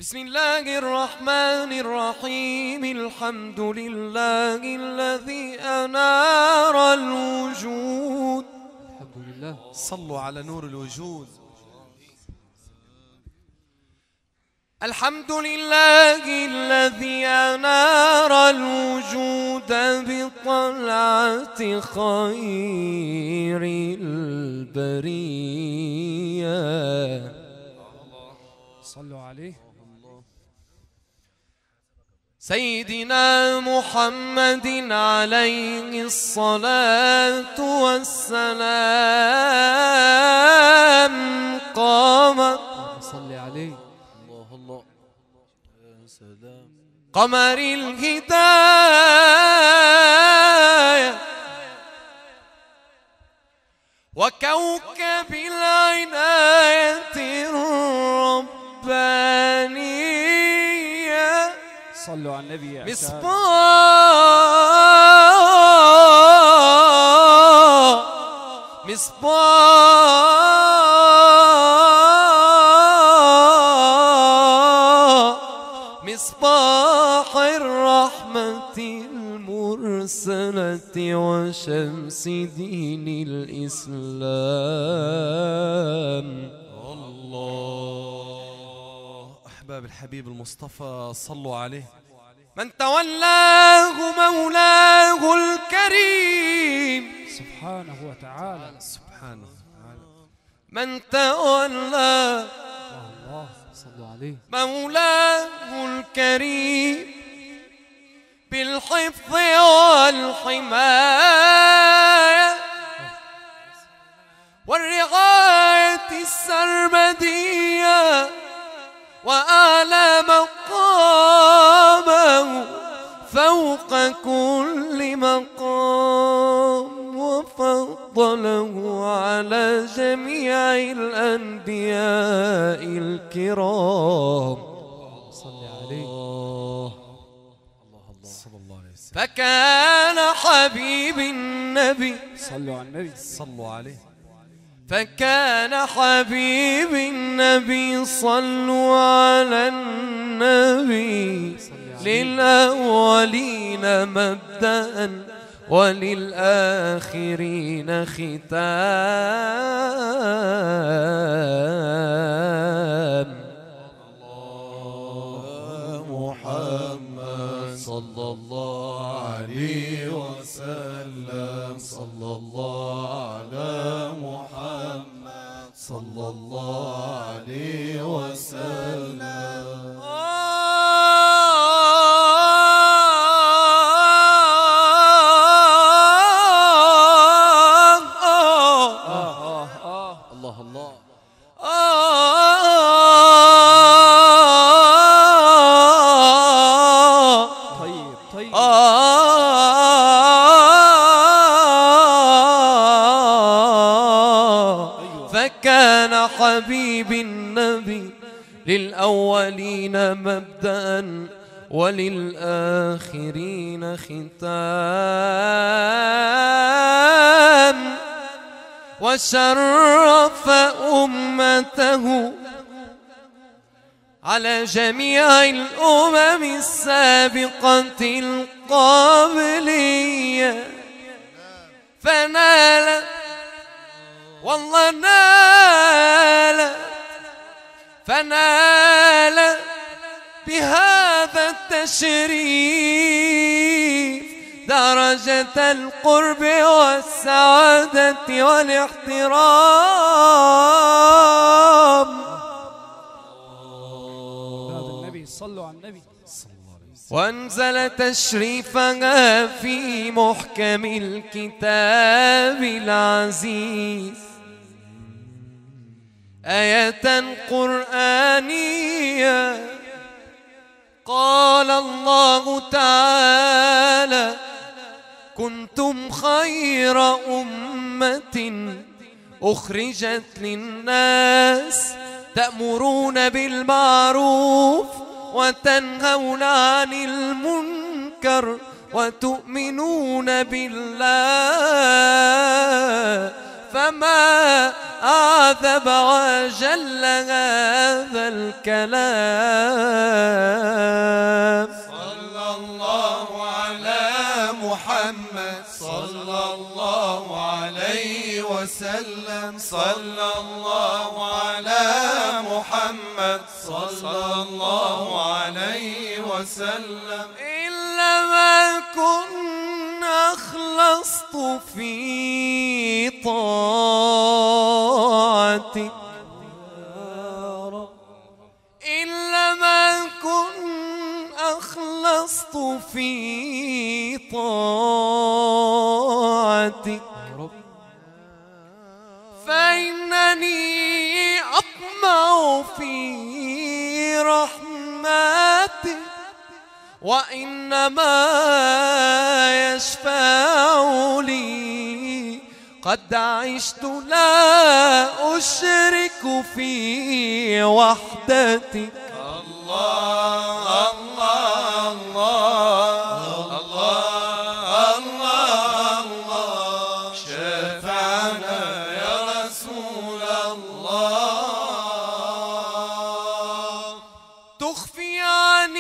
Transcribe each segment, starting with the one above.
بسم الله الرحمن الرحيم. الحمد لله الذي أنار الوجود. الحمد لله. صلوا على نور الوجود. الحمد لله الذي أنار الوجود بطلعة خير البرية. صلوا عليه. سيدنا محمد عليه الصلاة والسلام قام صل عليه. الله يا سلام. قمر الهداية وكوكب العناية الربانية. صلوا على النبي يا مصباح الرحمة المرسلة وشمس دين الإسلام. الله. أحباب الحبيب المصطفى صلوا عليه. من تولاه مولاه الكريم سبحانه وتعالى. سبحانه وتعالى. من تولاه الله صلوا عليه. مولاه الكريم بالحفظ والحماية والرعاية السرمدية، وأعلى مقامه فوق كل مقام، وفضله على جميع الأنبياء الكرام. صل عليه. الله صلى الله عليه وسلم. فكان حبيب النبي صلوا على النبي. صلوا عليه. فكان حبيب النبي صلوا على النبي للأولين مبدأ وللآخرين ختام. محمد صلى الله عليه وسلم. صلى الله على محمد صلى الله عليه وسلم. الله الله. طيب طيب. فكان حبيب النبي للأولين مبدأ وللآخرين ختام، وشرف أمته على جميع الأمم السابقة القابلية، فنال والله فنال بهذا التشريف درجة القرب والسعادة والاحترام. باب النبي. صلوا على النبي. وانزل تشريفها في محكم الكتاب العزيز آية قرآنية. قال الله تعالى: كنتم خير أمة أخرجت للناس تأمرون بالمعروف وتنهون عن المنكر وتؤمنون بالله، فما أعذب وجل هذا الكلام. صلى الله على محمد صلى الله عليه وسلم. صلى الله على محمد صلى الله عليه وسلم. إلا ما كن أخلصت في طاعتك، إلا ما كن أخلصت في طاعتك، فإنني أطمع في رحمتك، وإنما يشفع لي قد عشت لا أشرك في وحدتك. الله الله الله الله الله شفعنا يا رسول الله. تخفي عن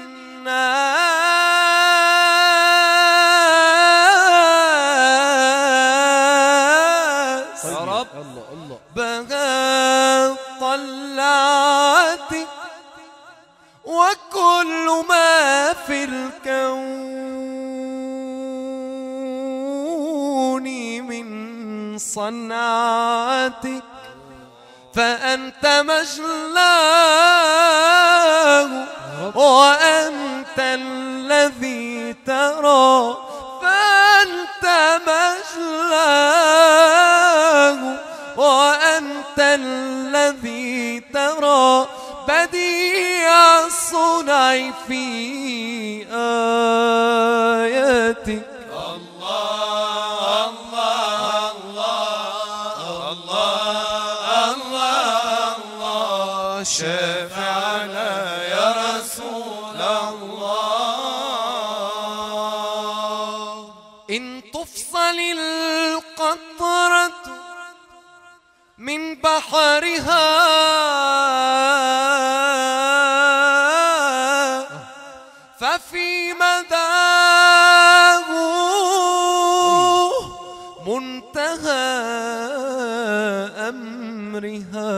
الناس يا رب الله بهاء طلعتك، وكل ما في الكون من صنعتك، فأنت مجلاه وأنت الذي ترى، فأنت مجلاه وأنت الذي ترى، بديع الصنع في آياتك. الله الله الله الله الله شفعنا يا رسول الله. إن تفصل القطرة من بحرها ففي مداه منتهى أمرها.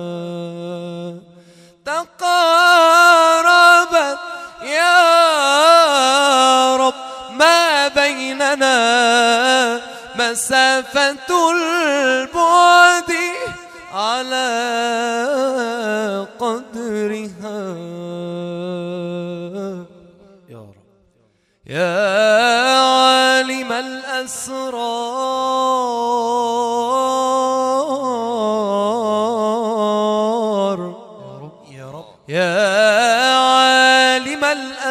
تقاربت يا رب ما بيننا مسافة البعد على قدرها. يا رب يا عالم الأسرار، يا رب يا عالم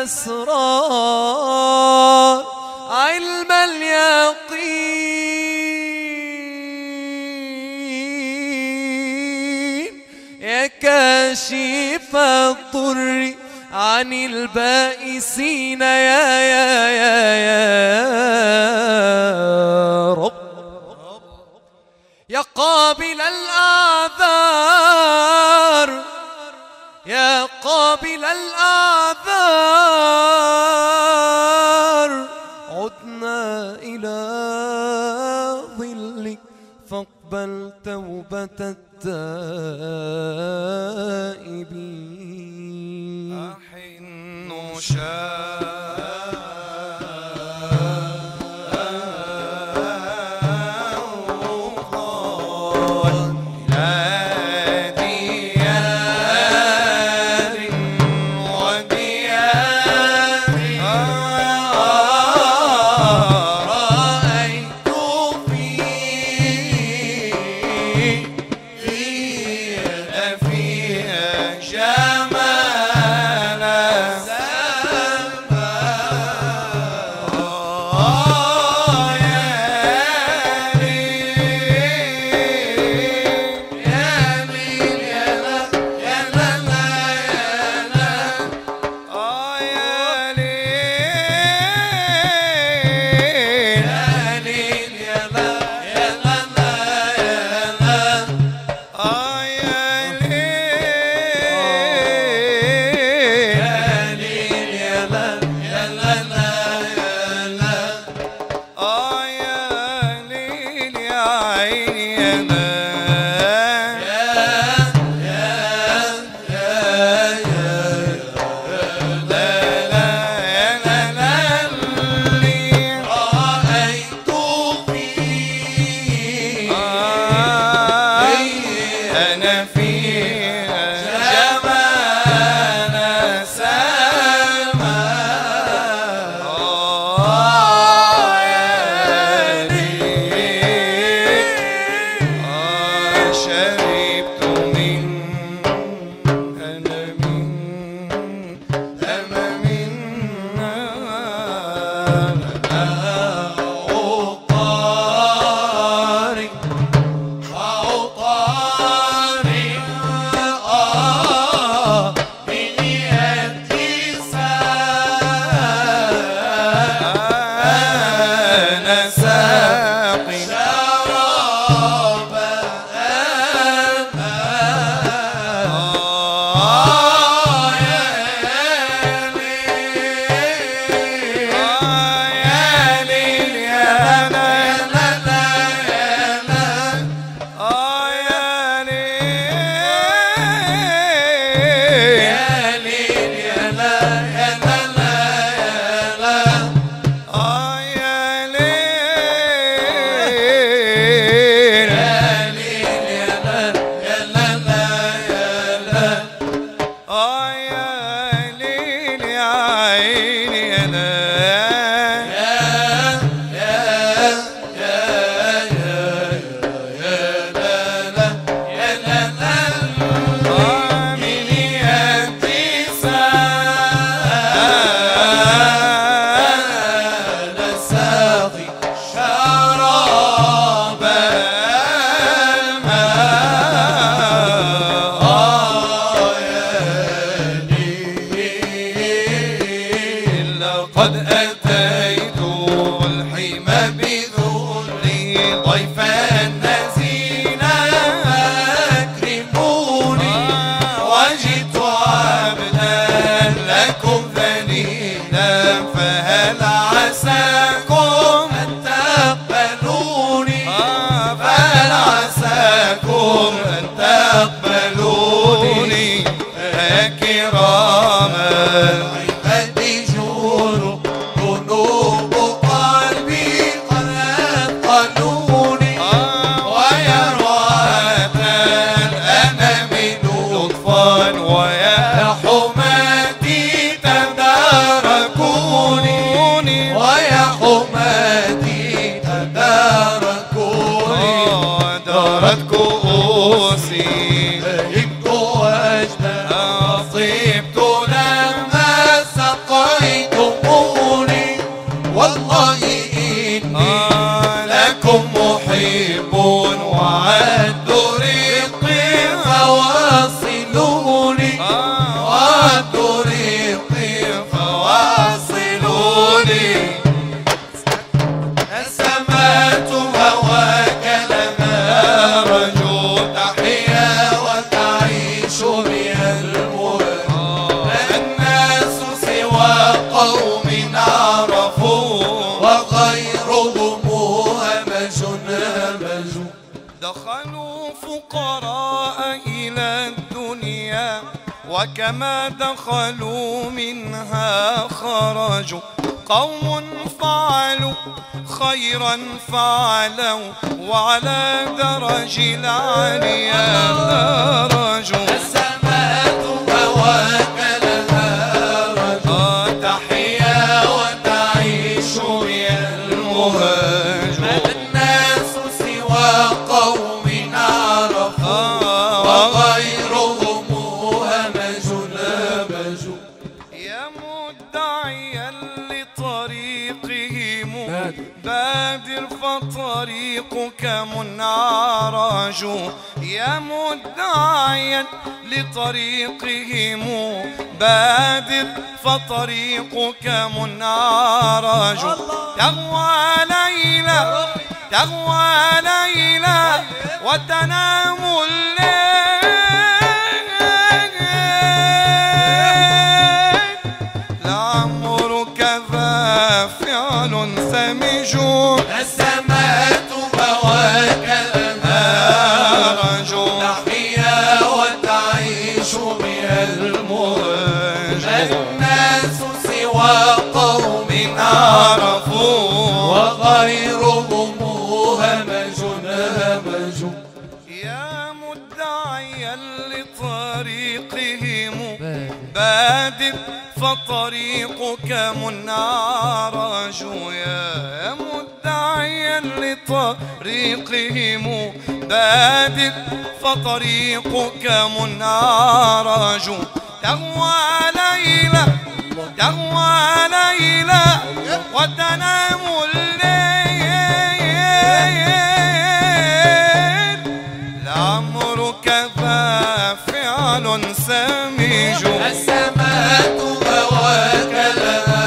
الأسرار، علم اليقين، يا كاشف الضر عن البائسين، يا رب، يا قابل الأعذار، يا قابل الأعذار، عدنا إلى ظلك فاقبل توبة التائبين. أحن في ويا حماتي تداركوني ويا حماتي تداركوني دارت كؤوسي بهجت وجدا طيبت لما سقيتموني والله إني لكم محب وعد ريقي فواصلوني وعد ريقي فواصلوني السماء هواك لنا رجو تحيا وتعيش بها المراد الناس سوى قوم عرفوا وغيرهم همج همج دخلوا فقراء إلى الدنيا وكما دخلوا منها خرجوا قوم فعلوا خيرا فعلوا وعلى درج العليا درجوا السماء هواك لها رجل تحيا وتعيش بها المهاج الناس سوى قوم عرفوا وغيرهم همج همج يا مدعيا لطريقهم بادر فطريقك منعرج يا مدعيا لطريقهم بادر فطريقك منعرج تغوى ليلى تغوى ليلى وتنام الليل لعمرك ذا فعل سمج السماء هواك لها رجل تحيا وتعيش بها المهاج الناس سوى قوم عرفوا وغيرهم همج همج يا مدعيا لطريقهم بادر فطريقك منعرج يا مدعيا لطريقهم بادر فطريقك منعرج تغوى ليلى تغوى ليلى وتنام الليل لعمرك ذا فعل سميج السماء هواك لها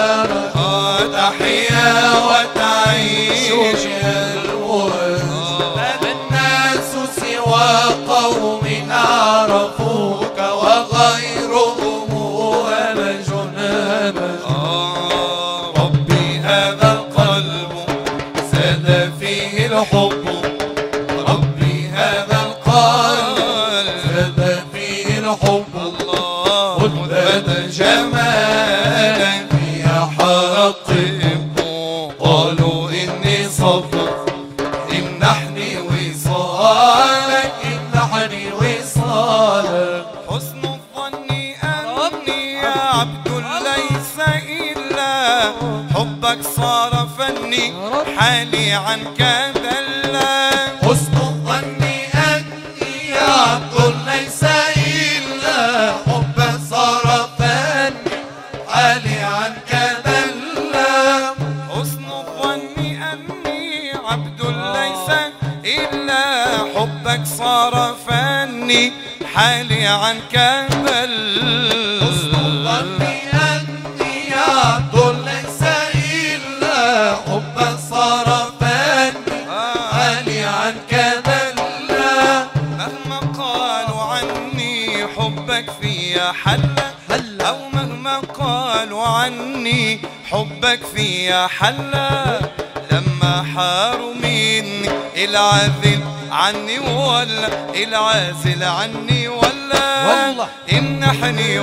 تحيا وتعيش بها المهاج الناس سوى قوم عرفوك وغيرهم همج همج ربي هذا القلب زاد فيه الحب ربي هذا القلب زاد فيه الحب مذبت جمالا فيها حرقب قالوا إني صبر امنحني وصالك امنحني وصالك حسن الظن أني عبد ليس إلا حبك صار فني حالي عنك دلا حسن الظن أني عبد ليس إلا حب صار فاني حالي عنك دلا حسن الظن أني عبد ليس إلا حبك صار فني حالي عنك دل حسن الظن أني عبد ليس إلا حب صار فاني حالي عنك دلا مهما قالوا عني حبك فيا حلا أو مهما قالوا عني حبك فيا حلا لما حاروا مني العازل عني ولا العازل عني ولا امنحني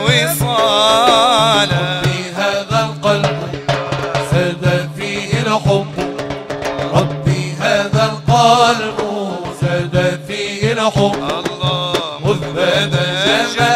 وصالا ربي هذا القلب زاد فيه الحب ربي هذا القلب زاد فيه الحب الله مذ بدا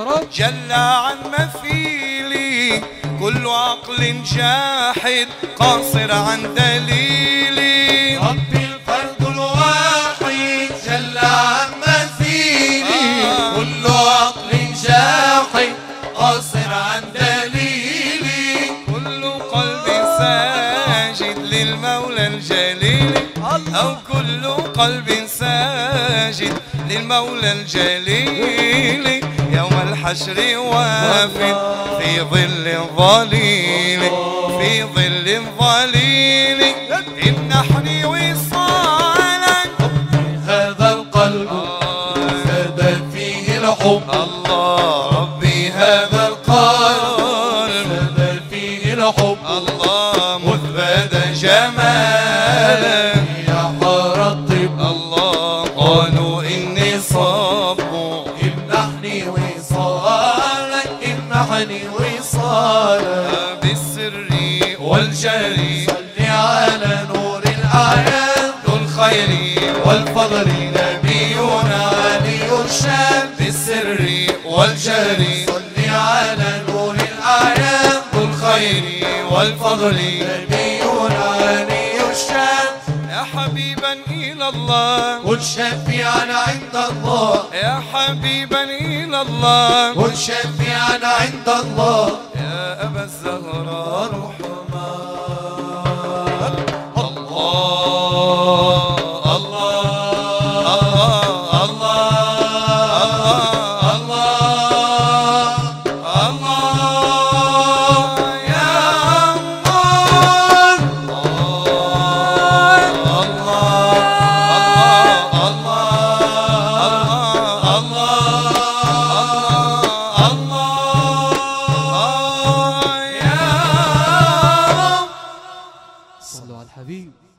رب جل عن مثيلي كل عقل جاحد قاصر عن دليلي ربي الفرد الواحد جل عن مثيلي كل عقل جاحد قاصر عن دليلي كل قلب ساجد للمولى الجليل أو كل قلب ساجد للمولى الجليل يوم الحشر وافد في ظل الظليل في ظل الظليل امنحني وصالا هذا القلب زاد فيه الحب الله ربي هذا القلب زاد فيه الحب الله مثبت جمالا يا حار الطب الله قالوا إني صاب امنحني وصالك امنحني وصالك بالسر والجهر صل على نور الآيات ذو الخير والفضل نبينا علي الشام بالسر والجهر صل على نور الآيات ذو الخير والفضل نبينا علي الشام يا حبيبا إلى الله كن شفيعا عند الله يا حبيبا إلى الله كن شفيعا عند الله يا أبا الزهراء رحمة الله الله الله الله الله الله يا الله صلوا على الحبيب.